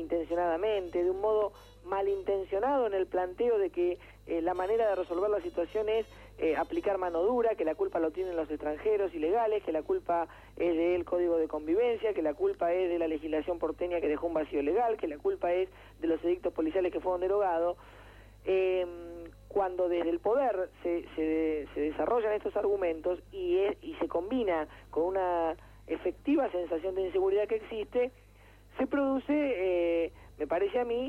intencionadamente, de un modo malintencionado en el planteo de que la manera de resolver la situación es aplicar mano dura, que la culpa lo tienen los extranjeros ilegales, que la culpa es del Código de Convivencia, que la culpa es de la legislación porteña que dejó un vacío legal, que la culpa es de los edictos policiales que fueron derogados. Cuando desde el poder se desarrollan estos argumentos y se combina con una efectiva sensación de inseguridad que existe, se produce, me parece a mí,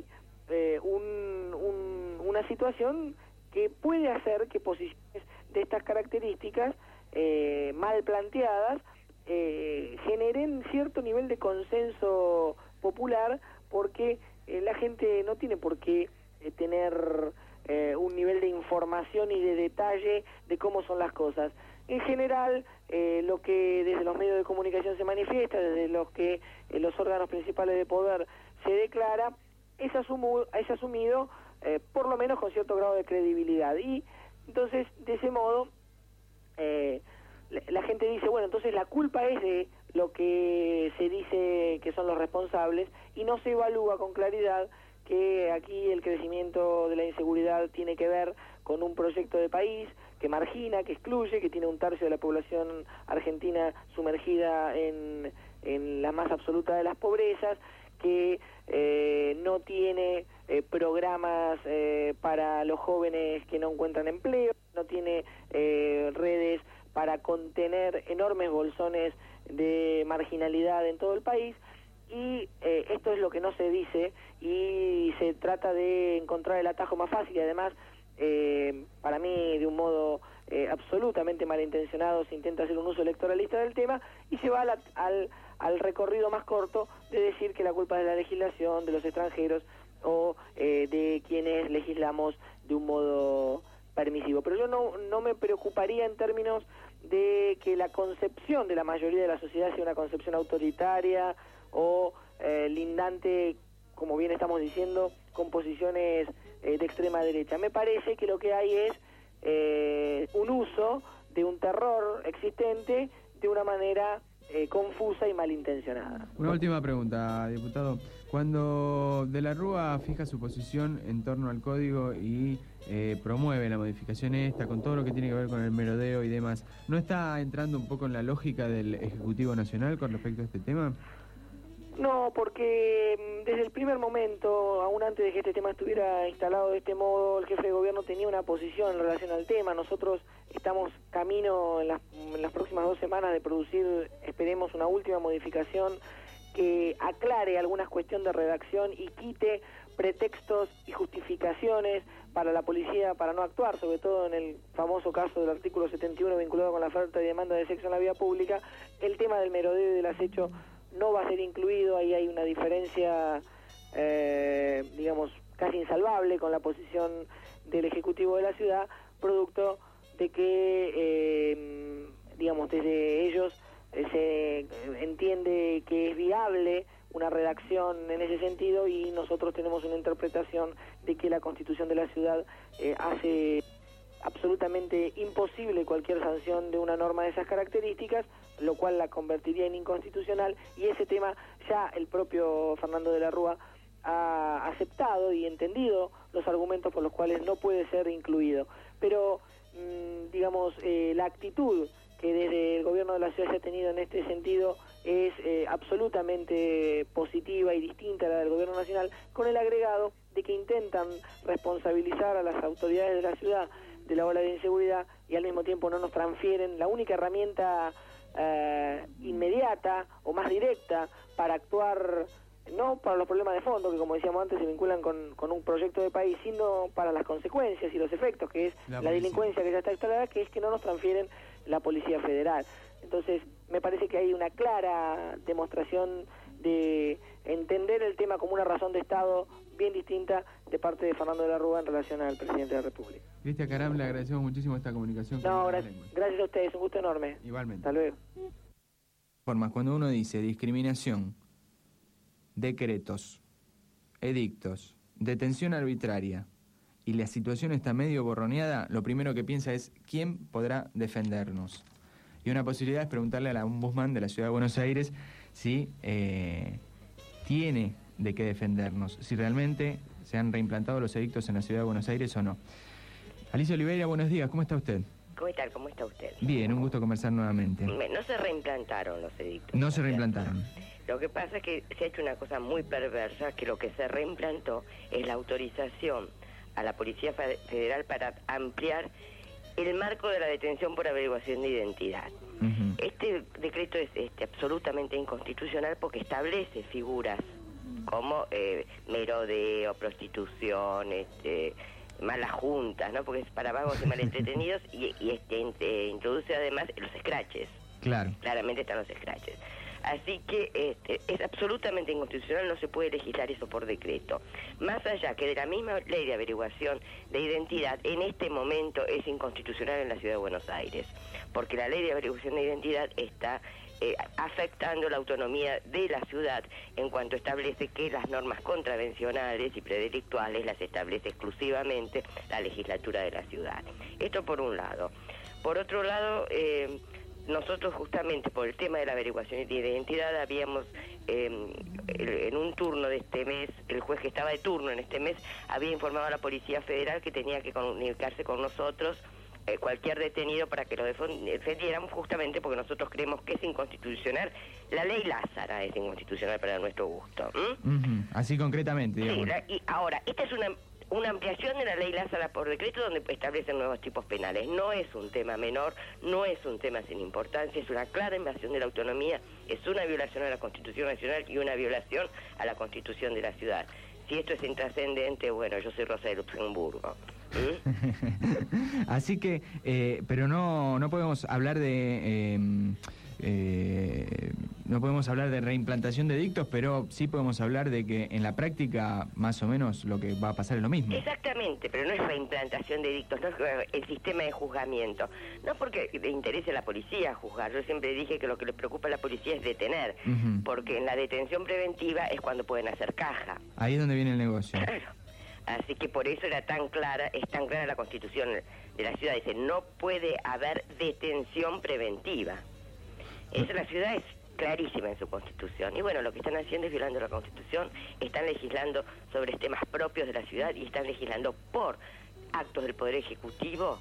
una situación que puede hacer que posiciones de estas características mal planteadas generen cierto nivel de consenso popular, porque la gente no tiene por qué tener un nivel de información y de detalle de cómo son las cosas. En general, lo que desde los medios de comunicación se manifiesta, desde los que los órganos principales de poder se declara, es asumido por lo menos con cierto grado de credibilidad. Y entonces, de ese modo, la gente dice, bueno, entonces la culpa es de lo que se dice que son los responsables, y no se evalúa con claridad que aquí el crecimiento de la inseguridad tiene que ver con un proyecto de país que margina, que excluye, que tiene un tercio de la población argentina sumergida en la más absoluta de las pobrezas, que no tiene programas para los jóvenes que no encuentran empleo, no tiene redes para contener enormes bolsones de marginalidad en todo el país. Y esto es lo que no se dice, y se trata de encontrar el atajo más fácil, y además, para mí, de un modo absolutamente malintencionado, se intenta hacer un uso electoralista del tema, y se va al recorrido más corto de decir que la culpa es de la legislación, de los extranjeros, o de quienes legislamos de un modo permisivo. Pero yo no me preocuparía en términos de que la concepción de la mayoría de la sociedad sea una concepción autoritaria o lindante, como bien estamos diciendo, con posiciones de extrema derecha. Me parece que lo que hay es un uso de un terror existente de una manera confusa y malintencionada. Una última pregunta, diputado. Cuando De la Rúa fija su posición en torno al código y promueve la modificación esta, con todo lo que tiene que ver con el merodeo y demás, ¿no está entrando un poco en la lógica del Ejecutivo Nacional con respecto a este tema? No, porque desde el primer momento, aún antes de que este tema estuviera instalado de este modo, el jefe de gobierno tenía una posición en relación al tema. Nosotros estamos camino en las próximas 2 semanas de producir, esperemos, una última modificación que aclare algunas cuestiones de redacción y quite pretextos y justificaciones para la policía para no actuar, sobre todo en el famoso caso del artículo 71 vinculado con la oferta y demanda de sexo en la vía pública. El tema del merodeo y del acecho no va a ser incluido. Ahí hay una diferencia, digamos, casi insalvable con la posición del Ejecutivo de la ciudad, producto de que, digamos, desde ellos se entiende que es viable una redacción en ese sentido, y nosotros tenemos una interpretación de que la Constitución de la ciudad hace absolutamente imposible cualquier sanción de una norma de esas características, lo cual la convertiría en inconstitucional, y ese tema ya el propio Fernando de la Rúa ha aceptado y entendido los argumentos por los cuales no puede ser incluido. Pero, digamos, la actitud que desde el gobierno de la ciudad se ha tenido en este sentido es absolutamente positiva y distinta a la del gobierno nacional, con el agregado de que intentan responsabilizar a las autoridades de la ciudad de la ola de inseguridad, y al mismo tiempo no nos transfieren la única herramienta inmediata o más directa para actuar, no para los problemas de fondo, que como decíamos antes se vinculan con un proyecto de país, sino para las consecuencias y los efectos, que es la delincuencia que ya está instalada, que es que no nos transfieren la Policía Federal. Entonces me parece que hay una clara demostración de entender el tema como una razón de Estado bien distinta de parte de Fernando de la Rúa en relación al presidente de la República. Cristian Caram, le agradecemos muchísimo esta comunicación. No, gracias a ustedes, un gusto enorme. Igualmente. Hasta luego. Formas, cuando uno dice discriminación, decretos, edictos, detención arbitraria, y la situación está medio borroneada, lo primero que piensa es ¿quién podrá defendernos? Y una posibilidad es preguntarle a la ombudsman de la Ciudad de Buenos Aires si tiene de qué defendernos, si realmente se han reimplantado los edictos en la ciudad de Buenos Aires o no. Alicia Oliveira, buenos días, ¿cómo está usted? ¿Cómo tal? ¿Cómo está usted? Bien, un gusto conversar nuevamente. No se reimplantaron los edictos. No se reimplantaron. Lo que pasa es que se ha hecho una cosa muy perversa, que lo que se reimplantó es la autorización a la Policía Federal para ampliar el marco de la detención por averiguación de identidad. Este decreto es absolutamente inconstitucional porque establece figuras como merodeo, prostitución, malas juntas, ¿no? Porque es para vagos y mal entretenidos y introduce además los scratches. Claro. Claramente están los scratches. Así que es absolutamente inconstitucional, no se puede legislar eso por decreto. Más allá que de la misma ley de averiguación de identidad, en este momento es inconstitucional en la ciudad de Buenos Aires, porque la ley de averiguación de identidad está afectando la autonomía de la ciudad en cuanto establece que las normas contravencionales y predelictuales las establece exclusivamente la legislatura de la ciudad. Esto por un lado. Por otro lado, nosotros justamente por el tema de la averiguación de identidad habíamos, en un turno de este mes, el juez que estaba de turno en este mes, había informado a la Policía Federal que tenía que comunicarse con nosotros cualquier detenido para que lo defendiéramos, justamente porque nosotros creemos que es inconstitucional. La ley Lázara es inconstitucional para nuestro gusto. Así concretamente, digamos. Sí, y ahora, esta es una ampliación de la ley Lázara por decreto donde establecen nuevos tipos penales. No es un tema menor, no es un tema sin importancia, es una clara invasión de la autonomía, es una violación a la Constitución Nacional y una violación a la Constitución de la ciudad. Si esto es intrascendente, bueno, yo soy Rosa de Luxemburgo. Así que, pero no podemos hablar de... no podemos hablar de reimplantación de edictos, pero sí podemos hablar de que en la práctica más o menos lo que va a pasar es lo mismo. Exactamente, pero no es reimplantación de edictos, no es el sistema de juzgamiento. No porque le interese a la policía juzgar, yo siempre dije que lo que le preocupa a la policía es detener, porque en la detención preventiva es cuando pueden hacer caja. Ahí es donde viene el negocio. Claro. Así que por eso es tan clara la Constitución de la ciudad, dice, no puede haber detención preventiva. Eso la ciudad es clarísima en su Constitución. Y bueno, lo que están haciendo es violando la Constitución, están legislando sobre temas propios de la ciudad y están legislando por actos del Poder Ejecutivo,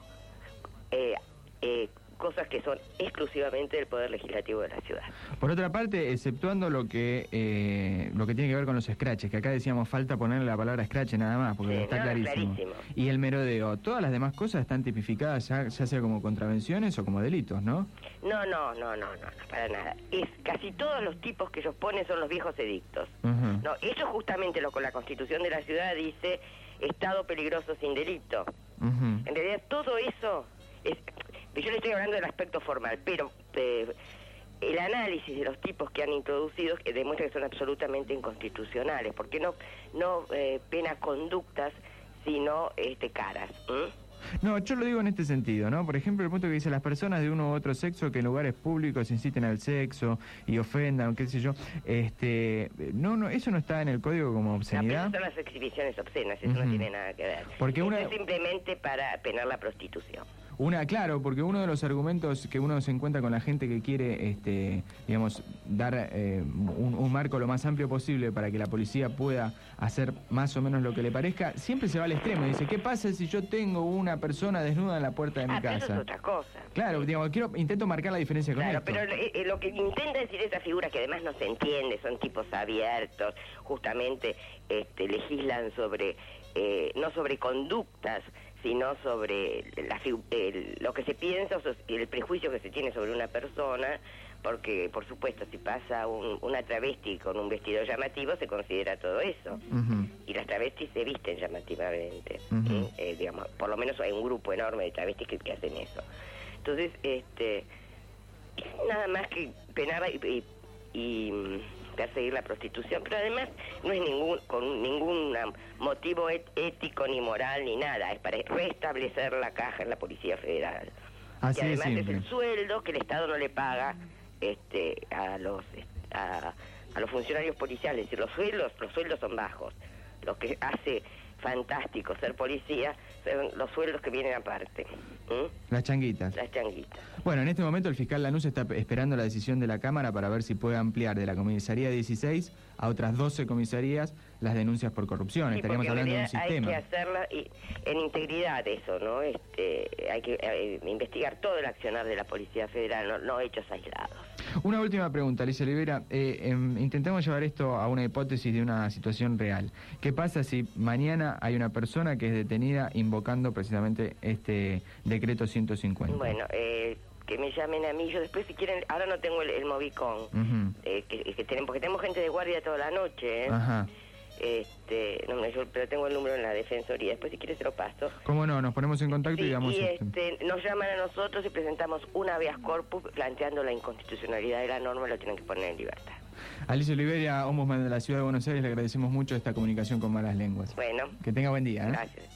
cosas que son exclusivamente del Poder Legislativo de la ciudad. Por otra parte, exceptuando lo que tiene que ver con los scratches, que acá decíamos falta ponerle la palabra scratch nada más, porque sí, está clarísimo. Y el merodeo, todas las demás cosas están tipificadas ya sea como contravenciones o como delitos, ¿no? No, para nada. Casi todos los tipos que ellos ponen son los viejos edictos. No, eso justamente lo con la Constitución de la ciudad dice estado peligroso sin delito. En realidad todo eso es... Yo le estoy hablando del aspecto formal, pero el análisis de los tipos que han introducido demuestra que son absolutamente inconstitucionales, porque no pena conductas, sino caras. No, yo lo digo en este sentido, ¿no? Por ejemplo, el punto que dice las personas de uno u otro sexo que en lugares públicos inciten al sexo y ofendan, qué sé yo, no, eso no está en el código como obscenidad. No, pero son las exhibiciones obscenas, eso no tiene nada que ver. Porque eso es simplemente para penar la prostitución. Claro, porque uno de los argumentos que uno se encuentra con la gente que quiere, digamos, dar un marco lo más amplio posible para que la policía pueda hacer más o menos lo que le parezca, siempre se va al extremo. Dice, ¿qué pasa si yo tengo una persona desnuda en la puerta de mi casa? Eso es otra cosa. Claro, digamos, intento marcar la diferencia con esto. Claro, pero lo que intenta decir esa figura, que además no se entiende, son tipos abiertos, justamente legislan sobre, no sobre conductas, sino sobre lo que se piensa, el prejuicio que se tiene sobre una persona, porque, por supuesto, si pasa una travesti con un vestido llamativo, se considera todo eso. Y las travestis se visten llamativamente. Digamos, por lo menos hay un grupo enorme de travestis que hacen eso. Entonces, nada más que penar y perseguir la prostitución, pero además no es con ningún motivo ético ni moral ni nada, es para restablecer la caja en la Policía Federal. Así y además es el sueldo que el Estado no le paga a los funcionarios policiales, es decir, los sueldos son bajos. Lo que hace fantástico ser policía son los sueldos que vienen aparte. Las changuitas. Las changuitas. Bueno, en este momento el fiscal Lanús está esperando la decisión de la Cámara para ver si puede ampliar de la comisaría 16 a otras 12 comisarías las denuncias por corrupción. Sí, Estaríamos hablando de un sistema. Hay que hacerla en integridad eso, ¿no? Hay que investigar todo el accionar de la Policía Federal, no hechos aislados. Una última pregunta, Alicia Olivera. Intentemos llevar esto a una hipótesis de una situación real. ¿Qué pasa si mañana hay una persona que es detenida invocando precisamente este decreto 150? Bueno, que me llamen a mí. Yo después, si quieren, ahora no tengo el Movicon, porque tenemos gente de guardia toda la noche, Ajá. Pero tengo el número en la Defensoría. Después, si quieres, se lo paso. ¿Cómo no? Nos ponemos en contacto y damos... nos llaman a nosotros y presentamos un habeas corpus planteando la inconstitucionalidad de la norma, lo tienen que poner en libertad. Alicia Olivera, ombudsman de la Ciudad de Buenos Aires, le agradecemos mucho esta comunicación con Malas Lenguas. Bueno. Que tenga buen día. Gracias.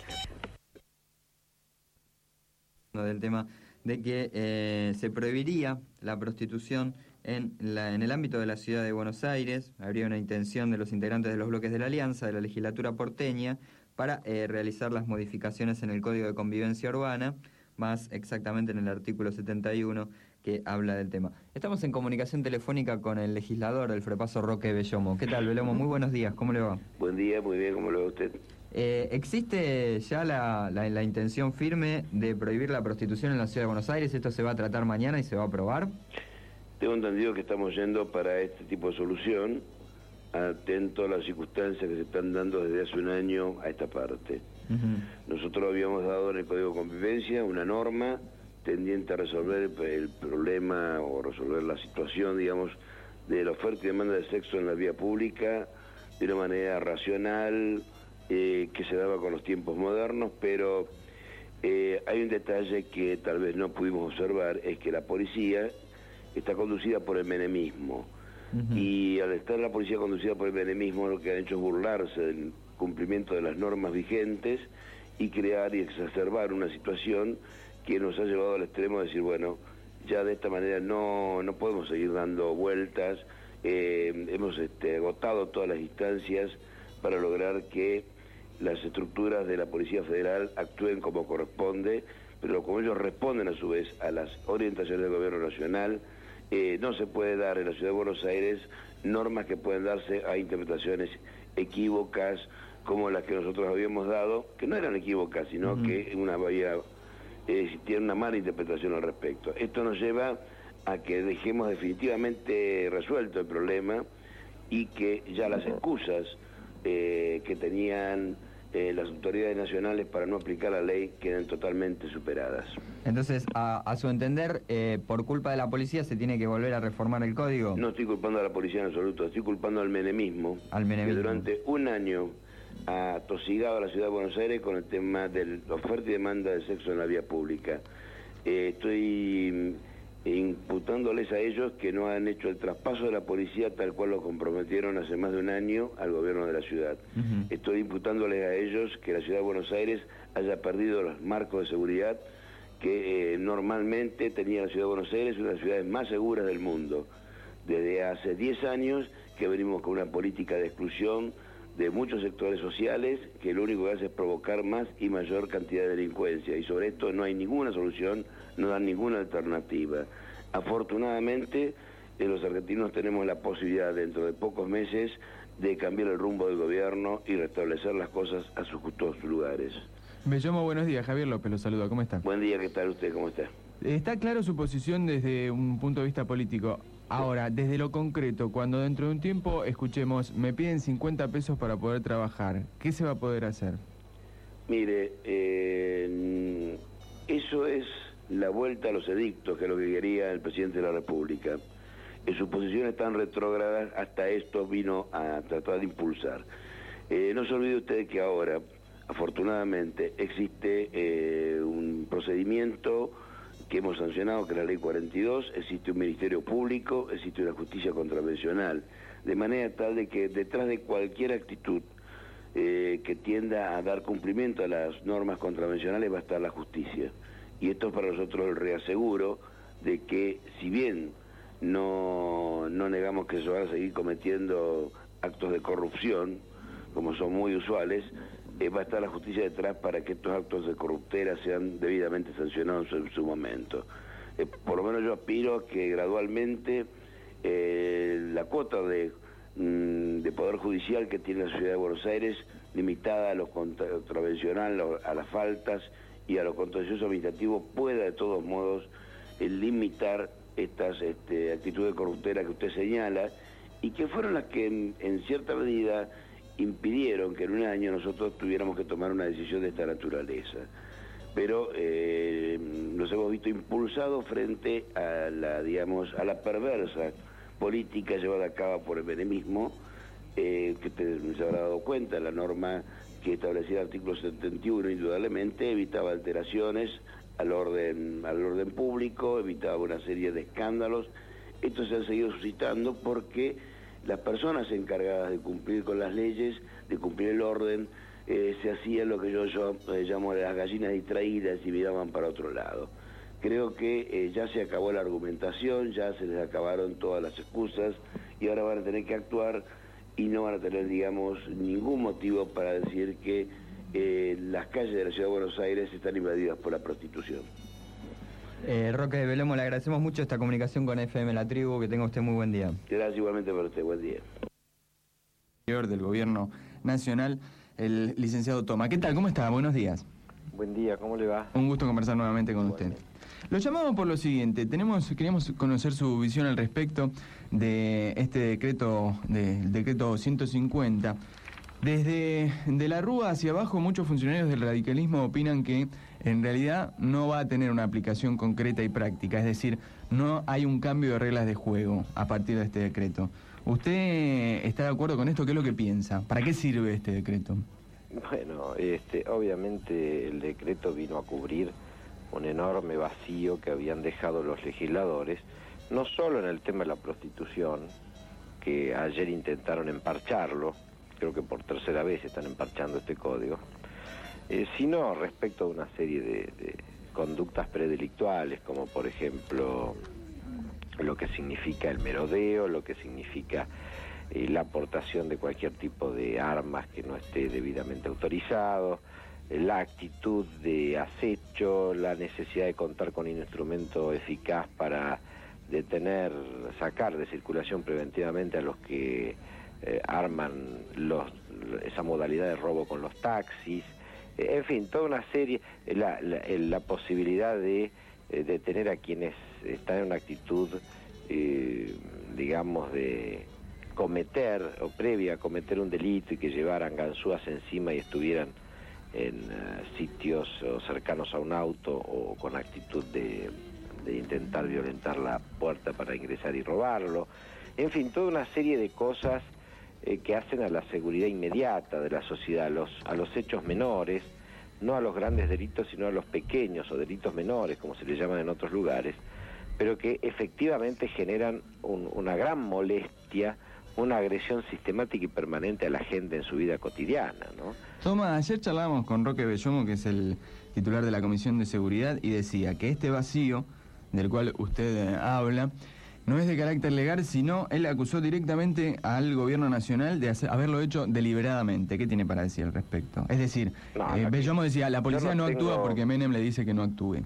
Del tema de que se prohibiría la prostitución en el ámbito de la Ciudad de Buenos Aires. Habría una intención de los integrantes de los bloques de la Alianza, de la legislatura porteña, para realizar las modificaciones en el Código de Convivencia Urbana, más exactamente en el artículo 71, que habla del tema. Estamos en comunicación telefónica con el legislador del Frepaso, Roque Bellomo. ¿Qué tal, Bellomo? Muy buenos días, ¿cómo le va? Buen día, muy bien, ¿cómo lo ve usted? ¿Existe ya la intención firme de prohibir la prostitución en la Ciudad de Buenos Aires? ¿Esto se va a tratar mañana y se va a aprobar? Tengo entendido que estamos yendo para este tipo de solución, atento a las circunstancias que se están dando desde hace un año a esta parte. Nosotros habíamos dado en el Código de Convivencia una norma tendiente a resolver el problema o resolver la situación, digamos, de la oferta y demanda de sexo en la vía pública de una manera racional, que se daba con los tiempos modernos, pero hay un detalle que tal vez no pudimos observar, es que la policía está conducida por el menemismo. Y al estar la policía conducida por el menemismo, lo que han hecho es burlarse del cumplimiento de las normas vigentes y crear y exacerbar una situación que nos ha llevado al extremo de decir, bueno, ya de esta manera no podemos seguir dando vueltas. Hemos agotado todas las instancias para lograr que las estructuras de la Policía Federal actúen como corresponde, pero como ellos responden a su vez a las orientaciones del Gobierno Nacional, no se puede dar en la Ciudad de Buenos Aires normas que pueden darse a interpretaciones equívocas como las que nosotros habíamos dado, que no eran equívocas, sino que tiene una mala interpretación al respecto. Esto nos lleva a que dejemos definitivamente resuelto el problema y que ya las excusas que tenían las autoridades nacionales para no aplicar la ley queden totalmente superadas. Entonces, a su entender, por culpa de la policía se tiene que volver a reformar el código. No estoy culpando a la policía en absoluto, estoy culpando al menemismo, que durante un año ha atosigado a la Ciudad de Buenos Aires con el tema de la oferta y demanda de sexo en la vía pública. Estoy imputándoles a ellos que no han hecho el traspaso de la policía tal cual lo comprometieron hace más de un año al gobierno de la ciudad. Estoy imputándoles a ellos que la Ciudad de Buenos Aires haya perdido los marcos de seguridad que normalmente tenía la Ciudad de Buenos Aires, una de las ciudades más seguras del mundo. Desde hace 10 años que venimos con una política de exclusión de muchos sectores sociales que lo único que hace es provocar más y mayor cantidad de delincuencia, y sobre esto no hay ninguna solución, no dan ninguna alternativa. Afortunadamente, los argentinos tenemos la posibilidad dentro de pocos meses de cambiar el rumbo del gobierno y restablecer las cosas a sus justos lugares. Bellomo, buenos días. Javier López lo saluda. ¿Cómo está? Buen día, ¿qué tal usted? ¿Cómo está? Está claro su posición desde un punto de vista político. Ahora, desde lo concreto, cuando dentro de un tiempo escuchemos, me piden 50 pesos para poder trabajar, ¿qué se va a poder hacer? Mire, eso es la vuelta a los edictos, que es lo que quería el presidente de la República. En sus posiciones tan retrógradas, hasta esto vino a tratar de impulsar. No se olvide usted que ahora, afortunadamente, existe un procedimiento que hemos sancionado, que es la Ley 42, existe un Ministerio Público, existe una justicia contravencional, de manera tal de que detrás de cualquier actitud que tienda a dar cumplimiento a las normas contravencionales va a estar la justicia. Y esto es para nosotros el reaseguro de que, si bien no negamos que se van a seguir cometiendo actos de corrupción, como son muy usuales, va a estar la justicia detrás para que estos actos de corruptela sean debidamente sancionados en su momento. Por lo menos yo aspiro a que gradualmente la cuota de poder judicial que tiene la ciudad de Buenos Aires, limitada a lo contravencional, a las faltas y a lo contencioso administrativo, pueda de todos modos limitar estas actitudes corruptelas que usted señala y que fueron las que en cierta medida impidieron que en un año nosotros tuviéramos que tomar una decisión de esta naturaleza. Pero nos hemos visto impulsados frente a la perversa política llevada a cabo por el menemismo, que usted se habrá dado cuenta, la norma que establecía el artículo 71 indudablemente evitaba alteraciones al orden público, evitaba una serie de escándalos. Estos se han seguido suscitando porque las personas encargadas de cumplir con las leyes, de cumplir el orden, se hacían lo que yo llamo las gallinas distraídas y miraban para otro lado. Creo que ya se acabó la argumentación, ya se les acabaron todas las excusas y ahora van a tener que actuar y no van a tener, digamos, ningún motivo para decir que las calles de la Ciudad de Buenos Aires están invadidas por la prostitución. Roque de Belomo, le agradecemos mucho esta comunicación con FM La Tribu, que tenga usted muy buen día. Gracias igualmente para usted, buen día. Del Gobierno Nacional, el licenciado Toma. ¿Qué tal? ¿Cómo está? Buenos días. Buen día, ¿cómo le va? Un gusto conversar nuevamente con usted. Lo llamamos por lo siguiente, queríamos conocer su visión al respecto de este decreto, del decreto 150. Desde de la Rúa hacia abajo, muchos funcionarios del radicalismo opinan que en realidad no va a tener una aplicación concreta y práctica, es decir, no hay un cambio de reglas de juego a partir de este decreto. ¿Usted está de acuerdo con esto? ¿Qué es lo que piensa? ¿Para qué sirve este decreto? Bueno, obviamente el decreto vino a cubrir un enorme vacío que habían dejado los legisladores, no solo en el tema de la prostitución, que ayer intentaron emparcharlo, creo que por tercera vez están emparchando este código, sino respecto a una serie de conductas predelictuales, como por ejemplo lo que significa el merodeo, lo que significa la aportación de cualquier tipo de armas que no esté debidamente autorizado, la actitud de acecho, la necesidad de contar con un instrumento eficaz para detener, sacar de circulación preventivamente a los que arman esa modalidad de robo con los taxis, en fin, toda una serie, la posibilidad de detener a quienes están en una actitud, digamos, de cometer o previa a cometer un delito y que llevaran ganzúas encima y estuvieran en sitios cercanos a un auto o con actitud de intentar violentar la puerta para ingresar y robarlo. En fin, toda una serie de cosas que hacen a la seguridad inmediata de la sociedad, a los hechos menores, no a los grandes delitos, sino a los pequeños o delitos menores, como se les llaman en otros lugares, pero que efectivamente generan una gran molestia, una agresión sistemática y permanente a la gente en su vida cotidiana, ¿no? Toma, ayer charlábamos con Roque Bellomo, que es el titular de la Comisión de Seguridad, y decía que este vacío del cual usted habla no es de carácter legal, sino él acusó directamente al gobierno nacional de haberlo hecho deliberadamente. ¿Qué tiene para decir al respecto? Es decir, Bellomo decía, la policía no actúa porque Menem le dice que no actúe.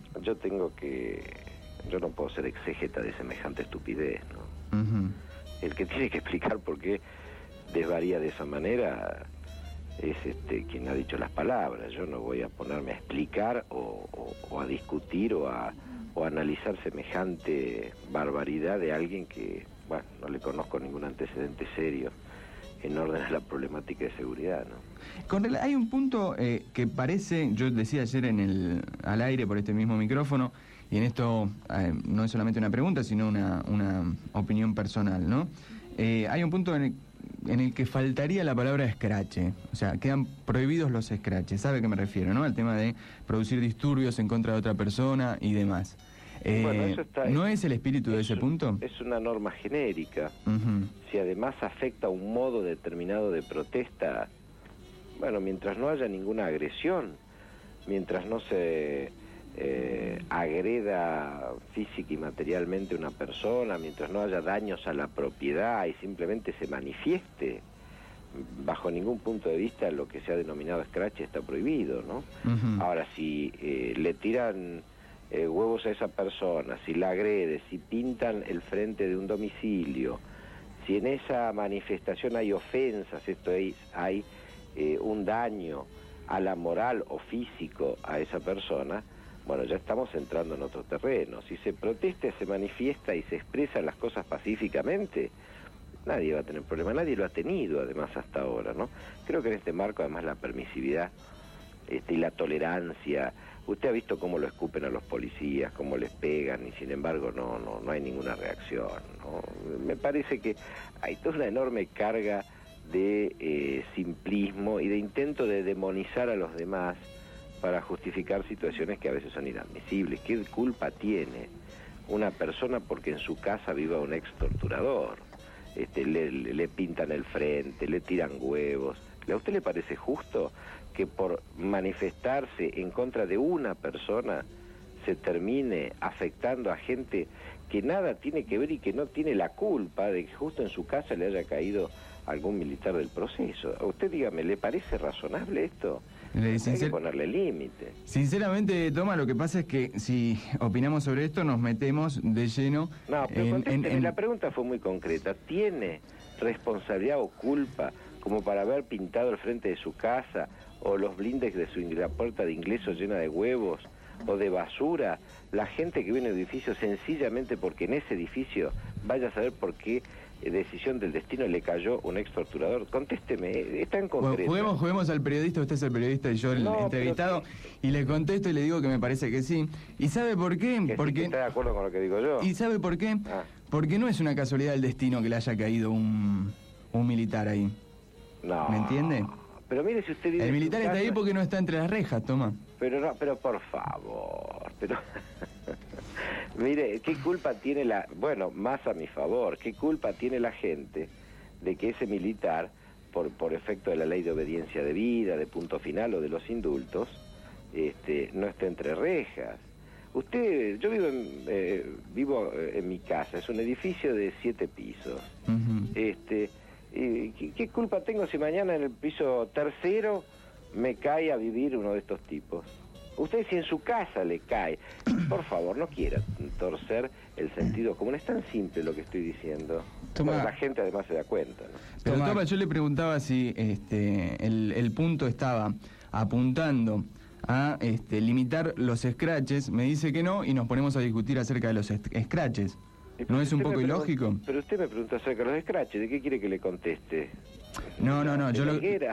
Yo no puedo ser exégeta de semejante estupidez, ¿no? El que tiene que explicar por qué desvaría de esa manera es quien ha dicho las palabras. Yo no voy a ponerme a explicar o a discutir o a analizar semejante barbaridad de alguien que, bueno, no le conozco ningún antecedente serio en orden a la problemática de seguridad, ¿no? Hay un punto que parece, yo decía ayer al aire por este mismo micrófono, y en esto no es solamente una pregunta, sino una opinión personal, ¿no? Hay un punto en el que faltaría la palabra escrache, o sea, quedan prohibidos los escraches, ¿sabe a qué me refiero, no? Al tema de producir disturbios en contra de otra persona y demás. Bueno, eso ¿No es el espíritu de ese punto? Es una norma genérica. Si además afecta a un modo determinado de protesta, bueno, mientras no haya ninguna agresión, mientras no se agreda física y materialmente a una persona, mientras no haya daños a la propiedad y simplemente se manifieste bajo ningún punto de vista lo que se ha denominado scratch está prohibido, ¿no? Ahora, si le tiran huevos a esa persona, si la agrede, si pintan el frente de un domicilio, si en esa manifestación hay ofensas, esto es, hay un daño a la moral o físico a esa persona, bueno, ya estamos entrando en otro terreno. Si se protesta, se manifiesta y se expresan las cosas pacíficamente, nadie va a tener problema, nadie lo ha tenido además hasta ahora, ¿no? Creo que en este marco además la permisividad y la tolerancia, usted ha visto cómo lo escupen a los policías, cómo les pegan y sin embargo no hay ninguna reacción, ¿no? Me parece que hay toda una enorme carga de simplismo y de intento de demonizar a los demás para justificar situaciones que a veces son inadmisibles. ¿Qué culpa tiene una persona porque en su casa viva un ex torturador? Le pintan el frente, le tiran huevos. ¿A usted le parece justo que por manifestarse en contra de una persona se termine afectando a gente que nada tiene que ver y que no tiene la culpa de que justo en su casa le haya caído algún militar del proceso? A usted dígame, ¿le parece razonable esto? Hay que ponerle límite. Sinceramente, Toma, lo que pasa es que si opinamos sobre esto nos metemos de lleno. No, pero la pregunta fue muy concreta. ¿Tiene responsabilidad o culpa como para haber pintado el frente de su casa o los blindes de la puerta de ingreso llena de huevos o de basura? La gente que vive en el edificio sencillamente porque en ese edificio vaya a saber por qué decisión del destino le cayó un ex torturador. Contésteme, está en concreto. Juguemos al periodista, usted es el periodista y yo el entrevistado, y le contesto y le digo que me parece que sí. ¿Y sabe por qué? Porque sí, está de acuerdo con lo que digo yo. ¿Y sabe por qué? Porque no es una casualidad del destino que le haya caído un militar ahí. No. ¿Me entiende? Pero mire, si usted vive el militar está ahí porque no está entre las rejas, Toma. Pero por favor, mire, ¿qué culpa tiene más a mi favor, qué culpa tiene la gente de que ese militar, por efecto de la ley de obediencia debida, de punto final o de los indultos, no esté entre rejas? Yo vivo en mi casa, es un edificio de 7 pisos. ¿Qué culpa tengo si mañana en el piso tercero me cae a vivir uno de estos tipos? Usted, si en su casa le cae, por favor, no quiera torcer el sentido común. Es tan simple lo que estoy diciendo. Bueno, la gente además se da cuenta, ¿no? Pero Toma, yo le preguntaba si el punto estaba apuntando a limitar los scratches. Me dice que no y nos ponemos a discutir acerca de los scratches. ¿No es un poco ilógico? Pero usted me pregunta acerca de los scratches, ¿de qué quiere que le conteste? No, yo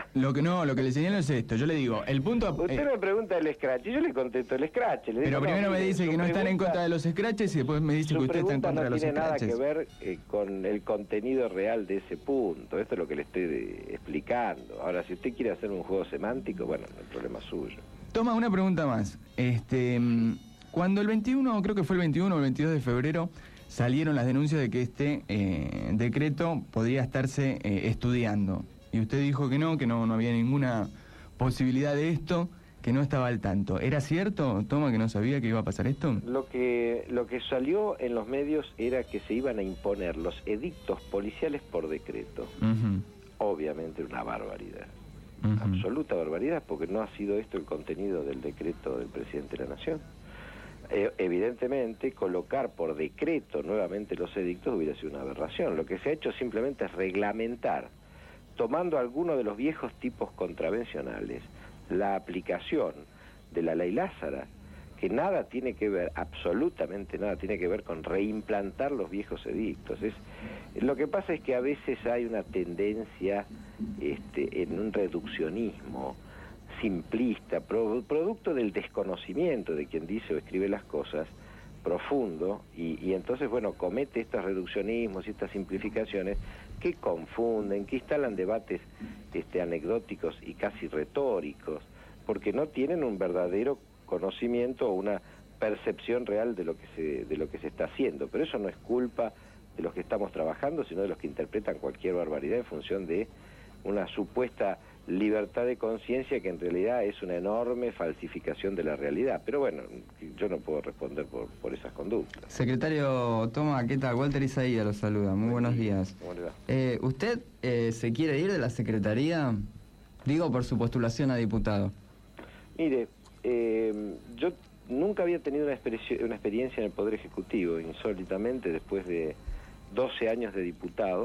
lo que le señalo es esto. Yo le digo, el punto... Usted me pregunta del scratch y yo le contesto el scratch. Le digo, pero primero me dice que no están en contra de los scratches y después me dice que usted está en contra de los scratches. No tiene nada que ver con el contenido real de ese punto. Esto es lo que le estoy explicando. Ahora, si usted quiere hacer un juego semántico, bueno, el problema es suyo. Toma, una pregunta más. Cuando el 21, creo que fue el 21 o el 22 de febrero, salieron las denuncias de que este decreto podría estarse estudiando. Y usted dijo que no había ninguna posibilidad de esto, que no estaba al tanto. ¿Era cierto, Toma, que no sabía que iba a pasar esto? Lo que salió en los medios era que se iban a imponer los edictos policiales por decreto. Obviamente una barbaridad. Absoluta barbaridad, porque no ha sido esto el contenido del decreto del presidente de la Nación. Evidentemente, colocar por decreto nuevamente los edictos hubiera sido una aberración. Lo que se ha hecho simplemente es reglamentar, tomando algunos de los viejos tipos contravencionales, la aplicación de la ley Lázara, que nada tiene que ver, absolutamente nada tiene que ver con reimplantar los viejos edictos. Lo que pasa es que a veces hay una tendencia en un reduccionismo simplista, producto del desconocimiento de quien dice o escribe las cosas, profundo, y entonces, bueno, comete estos reduccionismos y estas simplificaciones que confunden, que instalan debates anecdóticos y casi retóricos, porque no tienen un verdadero conocimiento o una percepción real de lo que se está haciendo. Pero eso no es culpa de los que estamos trabajando, sino de los que interpretan cualquier barbaridad en función de una supuesta libertad de conciencia, que en realidad es una enorme falsificación de la realidad. Pero bueno, yo no puedo responder por esas conductas. Secretario Toma, ¿qué tal? Walter Isaías lo saluda, muy buenos días. ¿Cómo le va? ¿Usted se quiere ir de la Secretaría? Digo, por su postulación a diputado. Mire, yo nunca había tenido una experiencia en el Poder Ejecutivo, insólitamente, después de 12 años de diputado.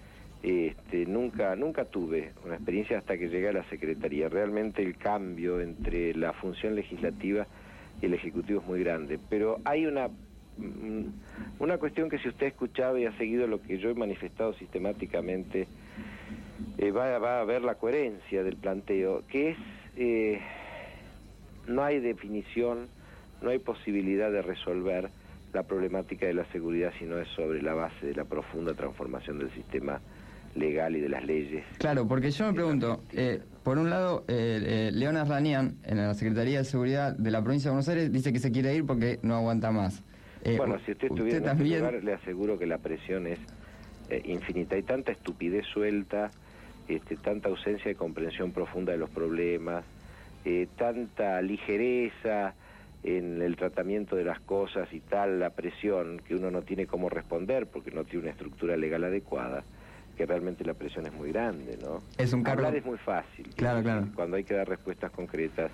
Nunca tuve una experiencia hasta que llegué a la Secretaría. Realmente el cambio entre la función legislativa y el Ejecutivo es muy grande. Pero hay una cuestión que, si usted ha escuchado y ha seguido lo que yo he manifestado sistemáticamente, va a ver la coherencia del planteo, que es, no hay definición, no hay posibilidad de resolver la problemática de la seguridad si no es sobre la base de la profunda transformación del sistema legal y de las leyes. Claro, porque yo me pregunto, por un lado, Leona Ranian, en la Secretaría de Seguridad de la Provincia de Buenos Aires, dice que se quiere ir porque no aguanta más. Bueno, si usted estuviera en también... este lugar, le aseguro que la presión es infinita. Hay tanta estupidez suelta, tanta ausencia de comprensión profunda de los problemas, tanta ligereza en el tratamiento de las cosas y tal la presión que uno no tiene cómo responder porque no tiene una estructura legal adecuada, que realmente la presión es muy grande, ¿no? Es un cargo... Hablar es muy fácil. Claro. Cuando hay que dar respuestas concretas,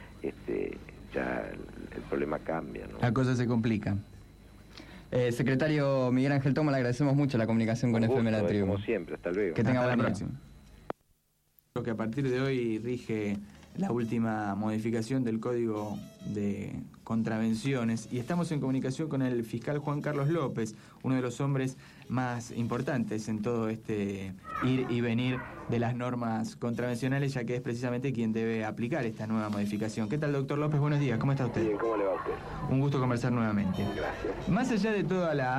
ya el problema cambia, ¿no? La cosa se complica. Secretario Miguel Ángel Toma, le agradecemos mucho la comunicación con FM La Tribu. Como siempre, hasta luego. Que tenga Hasta la buen día. próxima. Creo que a partir de hoy rige la última modificación del Código de Contravenciones y estamos en comunicación con el fiscal Juan Carlos López, uno de los hombres más importantes en todo este ir y venir de las normas contravencionales, ya que es precisamente quien debe aplicar esta nueva modificación. ¿Qué tal, doctor López? Buenos días, ¿cómo está usted? Bien, ¿cómo le va a usted? Un gusto conversar nuevamente. Gracias. Más allá de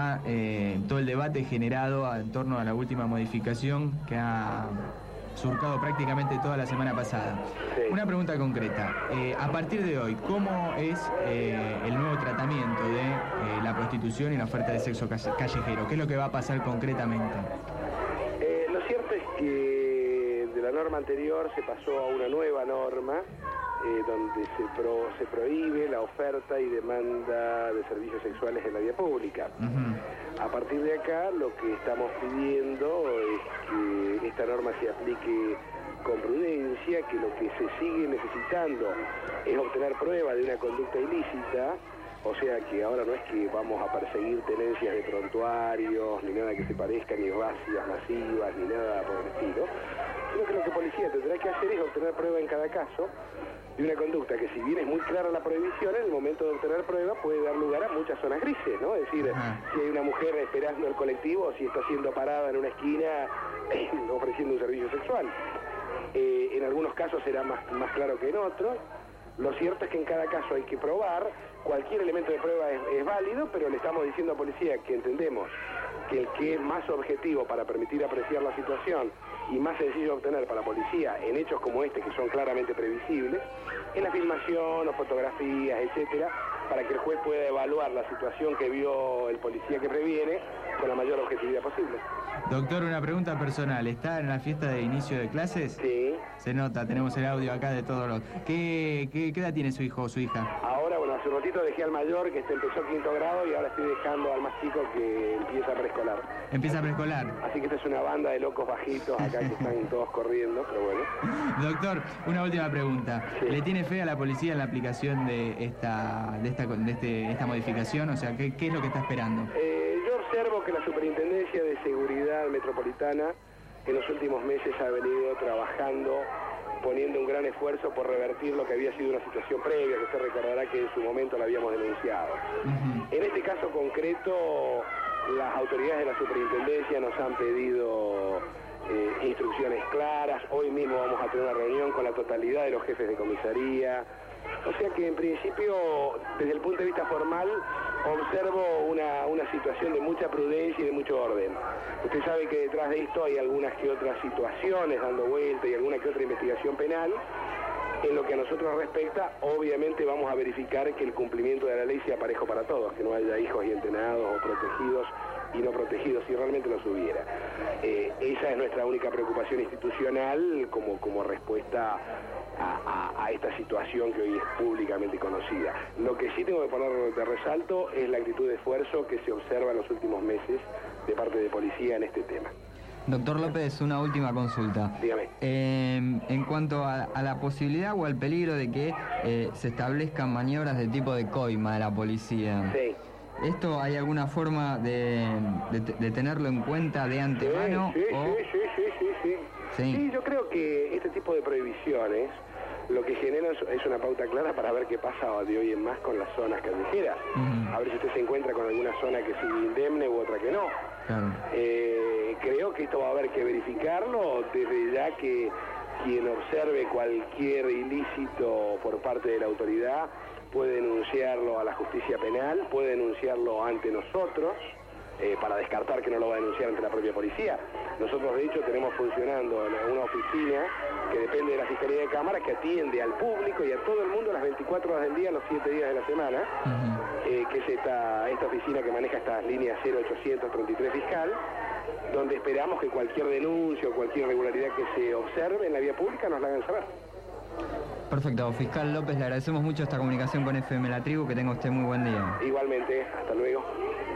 todo el debate generado en torno a la última modificación que ha surcado prácticamente toda la semana pasada. Sí. Una pregunta concreta. A partir de hoy, ¿cómo es el nuevo tratamiento de la prostitución y la oferta de sexo callejero? ¿Qué es lo que va a pasar concretamente? Lo cierto es que de la norma anterior se pasó a una nueva norma donde se prohíbe la oferta y demanda de servicios sexuales en la vía pública. A partir de acá, lo que estamos pidiendo es que esta norma se aplique con prudencia, que lo que se sigue necesitando es obtener prueba de una conducta ilícita, o sea que ahora no es que vamos a perseguir tenencias de prontuarios, ni nada que se parezca, ni racias masivas, ni nada por el estilo, sino que lo que policía tendrá que hacer es obtener prueba en cada caso de una conducta que, si bien es muy clara la prohibición, en el momento de obtener prueba puede dar lugar a muchas zonas grises, ¿no? Es decir, si hay una mujer esperando el colectivo o si está siendo parada en una esquina ofreciendo un servicio sexual. En algunos casos será más claro que en otros. Lo cierto es que en cada caso hay que probar, cualquier elemento de prueba es válido, pero le estamos diciendo a policía que entendemos que el que es más objetivo para permitir apreciar la situación y más sencillo de obtener para la policía en hechos como este, que son claramente previsibles, es la filmación o fotografías, etcétera, para que el juez pueda evaluar la situación que vio el policía que previene con la mayor objetividad posible. Doctor, una pregunta personal. ¿Está en la fiesta de inicio de clases? Sí. Se nota, tenemos el audio acá de todos los... ¿Qué edad tiene su hijo o su hija? Ahora, bueno, hace un ratito dejé al mayor, que empezó quinto grado, y ahora estoy dejando al más chico, que empieza preescolar. Empieza preescolar. Así que esta es una banda de locos bajitos acá que están todos corriendo, pero bueno. Doctor, una última pregunta. Sí. ¿Le tiene fe a la policía en la aplicación de esta modificación? O sea, ¿qué es lo que está esperando? Yo observo que la Superintendencia de Seguridad Metropolitana en los últimos meses ha venido trabajando, poniendo un gran esfuerzo por revertir lo que había sido una situación previa, que usted recordará que en su momento la habíamos denunciado. En este caso concreto, las autoridades de la Superintendencia nos han pedido instrucciones claras. Hoy mismo vamos a tener una reunión con la totalidad de los jefes de comisaría. O sea que en principio, desde el punto de vista formal, observo una situación de mucha prudencia y de mucho orden. Usted sabe que detrás de esto hay algunas que otras situaciones dando vuelta y alguna que otra investigación penal. En lo que a nosotros respecta, obviamente vamos a verificar que el cumplimiento de la ley sea parejo para todos, que no haya hijos y entrenados o protegidos y no protegidos si realmente los hubiera. Esa es nuestra única preocupación institucional como respuesta a esta situación que hoy es públicamente conocida. Lo que sí tengo que poner de resalto es la actitud de esfuerzo que se observa en los últimos meses de parte de policía en este tema. Doctor López, una última consulta. Dígame. En cuanto a la posibilidad o al peligro de que se establezcan maniobras de tipo de coima de la policía. Sí. ¿Esto hay alguna forma de tenerlo en cuenta de antemano? Sí, yo creo que este tipo de prohibiciones lo que genera es una pauta clara para ver qué pasa de hoy en más con las zonas callejeras. A ver si usted se encuentra con alguna zona que sigue indemne u otra que no. Claro. Creo que esto va a haber que verificarlo desde ya que quien observe cualquier ilícito por parte de la autoridad puede denunciarlo a la justicia penal, puede denunciarlo ante nosotros, para descartar que no lo va a denunciar ante la propia policía. Nosotros, de hecho, tenemos funcionando una oficina que depende de la Fiscalía de Cámara, que atiende al público y a todo el mundo las 24 horas del día, los 7 días de la semana, que es esta oficina que maneja estas líneas 0833 fiscal, donde esperamos que cualquier denuncia o cualquier irregularidad que se observe en la vía pública nos la hagan saber. Perfecto. Fiscal López, le agradecemos mucho esta comunicación con FM La Tribu, que tenga usted muy buen día. Igualmente, hasta luego.